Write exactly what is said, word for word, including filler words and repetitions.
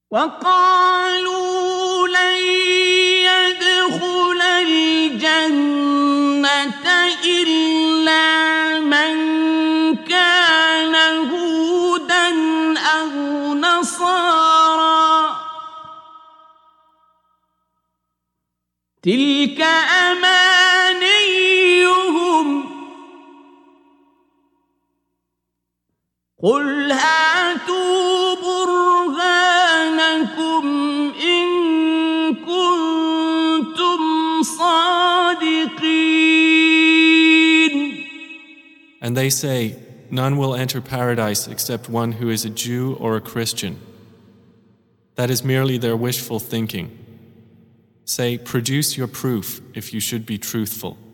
وقالوا لن يدخل الجنة إلا من كان هودا أو نصارى تلك أمانيهم قل هاتوا برهانكم إن كنتم صادقين. And they say, none will enter paradise except one who is a Jew or a Christian. That is merely their wishful thinking. Say, produce your proof if you should be truthful.